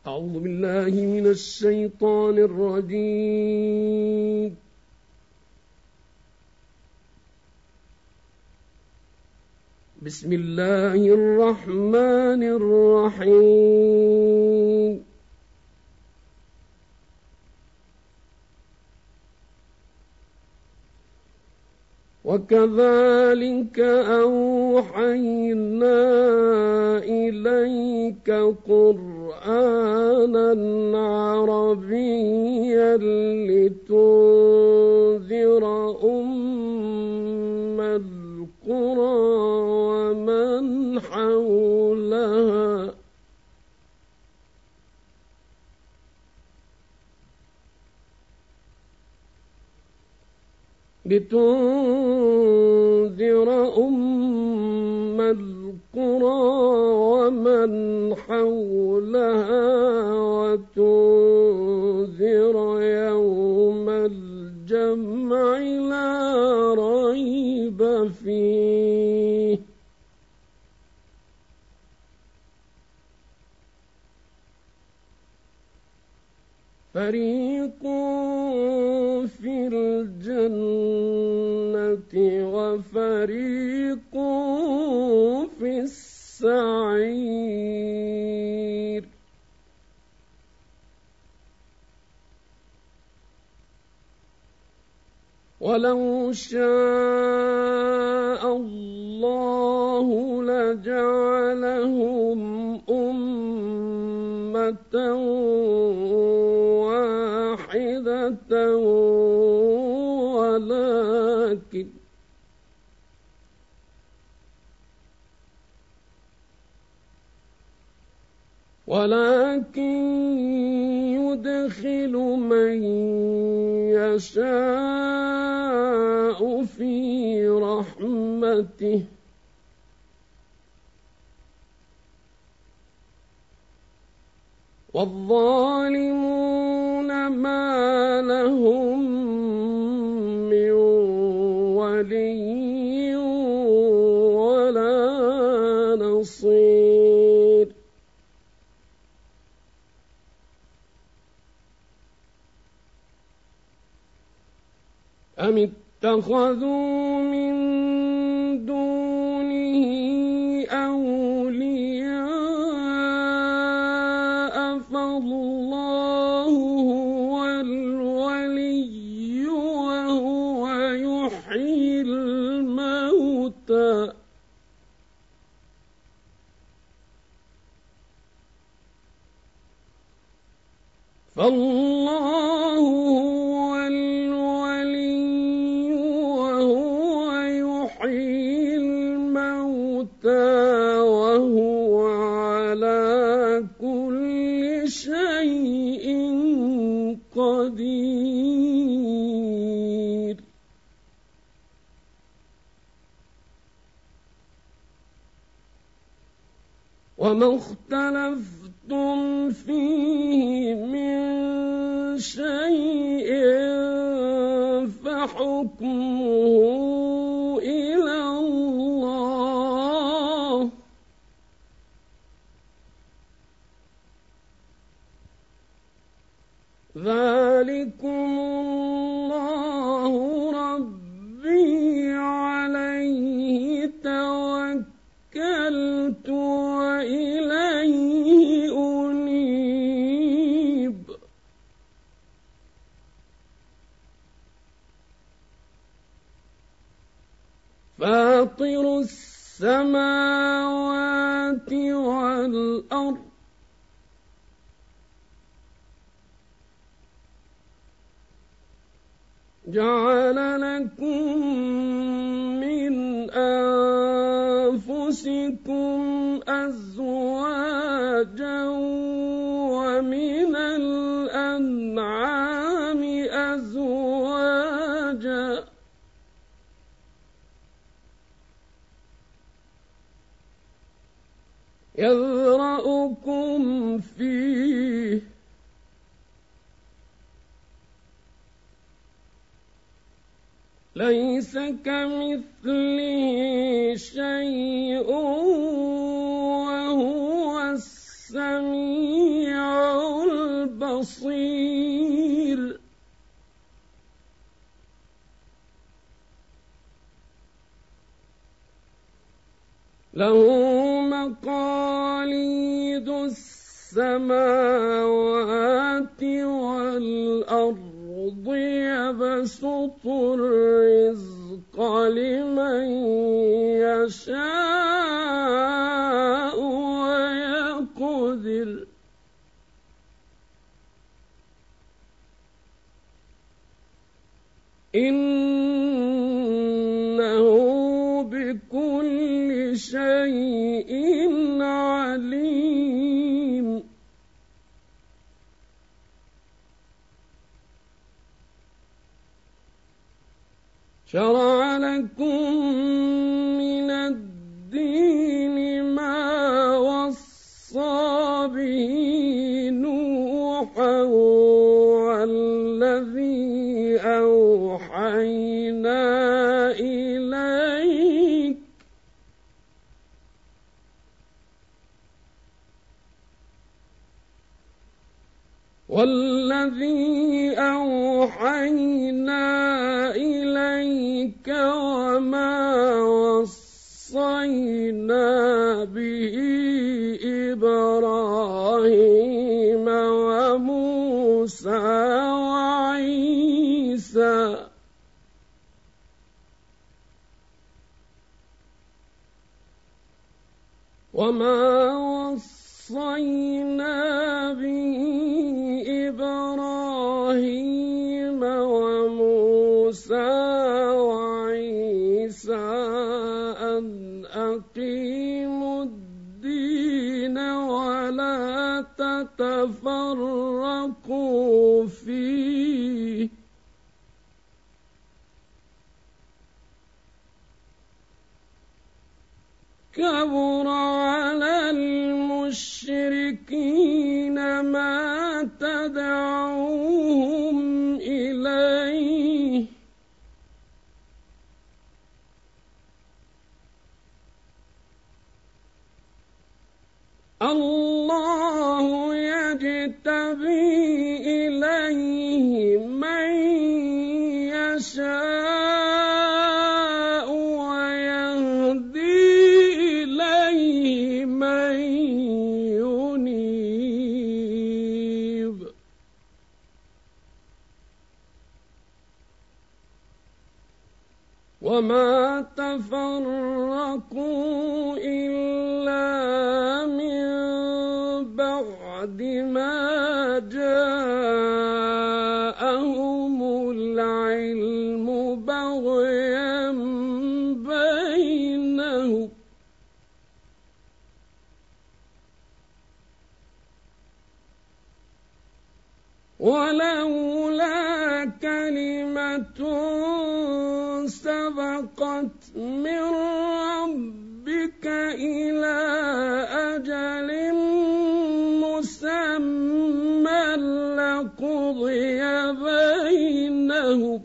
أعوذ بالله من الشيطان الرجيم. بسم الله الرحمن الرحيم. وكذلك أوحينا إليك قرآنا عربيا لتنذر أم القرى ومن حولها وتنذر يوم الجمع لا ريب فيه. فريق في الجنة وفريق في السعير. ولو شاء الله لجعلهم أمة واحدة ولكن يدخل من يشاء في رحمته والظالمون ما لهم من ولي ولا نصير. أم اتخذوا من دونه أولياء فالله هو الولي وهو يحيي الموتى فالله هو الولي وهو يحيي الموتى وهو على كل شيء قدير. وما اختلفتم فيه من شيء فحكمه إلى الله ذلكم الله ربي عليه توكلت وإليه أنيب. فاطر السماوات والأرض جعل لكم من أنفسكم أزواجا ومن الأنعام أزواجا يذرأكم فيه ليس كمثله شيء وهو السميع بصير له مقاليد السماوات والأرض يبسط الرزق لمن يشاء ويقدر إنه بكل شيء عليم شرع لكم من الدين ما وصى به نوحا والذي أوحينا إليك وما وصينا به إبراهيم وموسى وعيسى أن أقيموا الدين ولا تتفرقوا فيه كبر على المشركين ما تدعوهم إليه الله يجتبي إليه من يشاء ويهدي إليه من ينيب وما تفرقوا إلا من بعد ما جاءهم العلم بغيا بينهم ولولا كلمة سبقت من ربك إلى أجل مسمى لقضي بينهم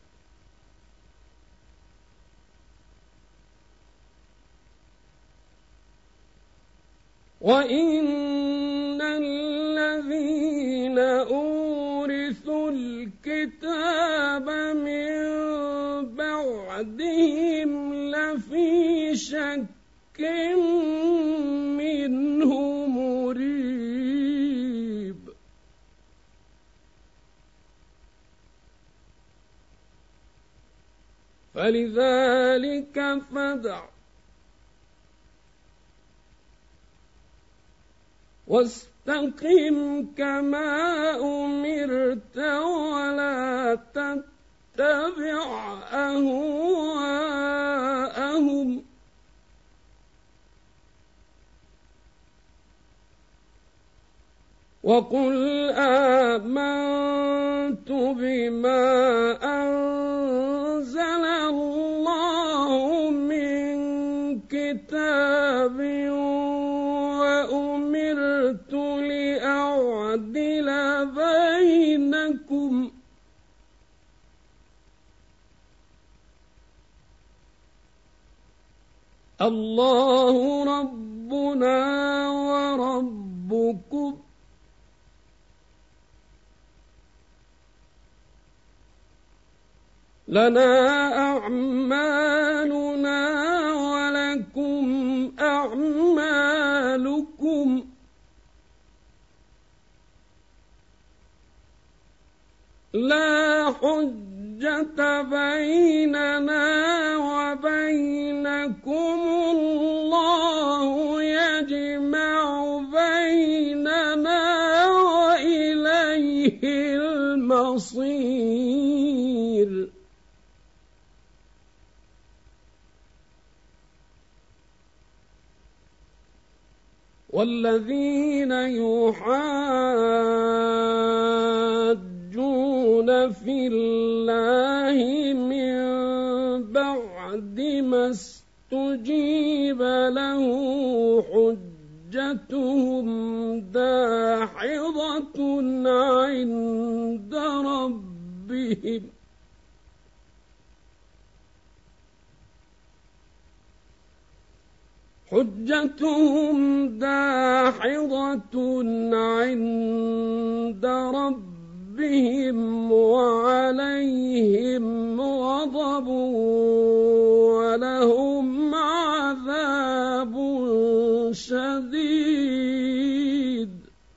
وإن الذين أورثوا الكتاب من بعدهم لفي شك منه مريب فلذلك فادع واستقم كما أمرت ولا تتبع أهواءهم وقل آمنت بما أنزل الله من كتاب وأمرت لأعدل بينكم الله ربنا وربكم لنا أعمالنا ولكم أعمالكم لا حجة بيننا وبينكم الله يجمع بيننا وإليه المصير والذين يحاجون في الله من بعد ما استجيب له حجتهم داحضة عند ربهم عند ربهم وعليهم غضب ولهم عذاب شديد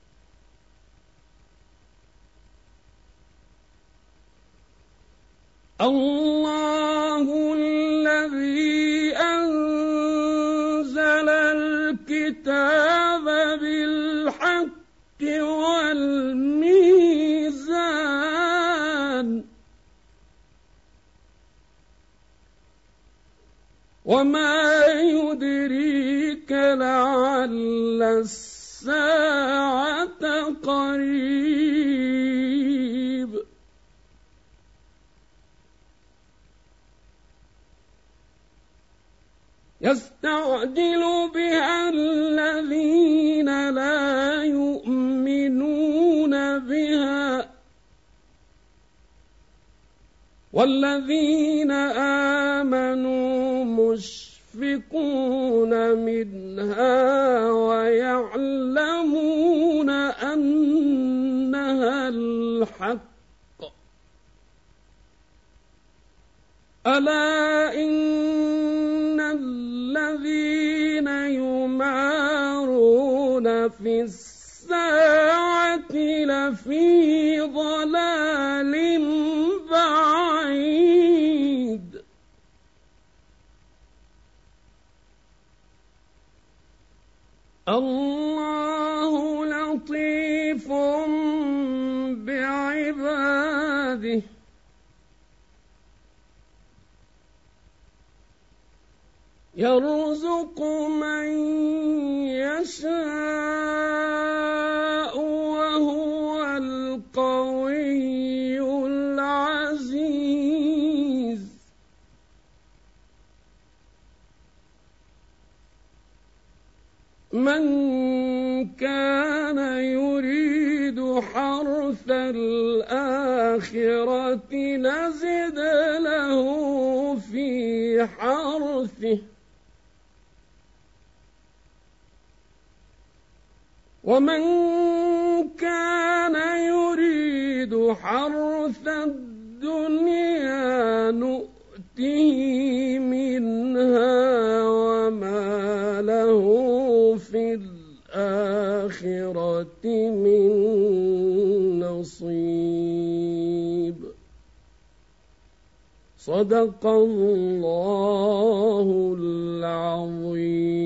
الله الذي أنزل الكتاب بالحق والميزان وما يدريك لعل الساعة قريب يستعجل بها الذين لا يؤمنون بها والذين آمنوا مشفقون منها ويعلمون أنها الحق ألا إن الذين يمارون في الساعة لفي ضلال بعيد الله لطيف بعباده يرزق من يشاء وهو القوي العزيز من كان يريد حرث الآخرة نزد له في حرثه ومن كان يريد حرث الدنيا نؤته منها وما له في الآخرة من نصيب صدق الله العظيم.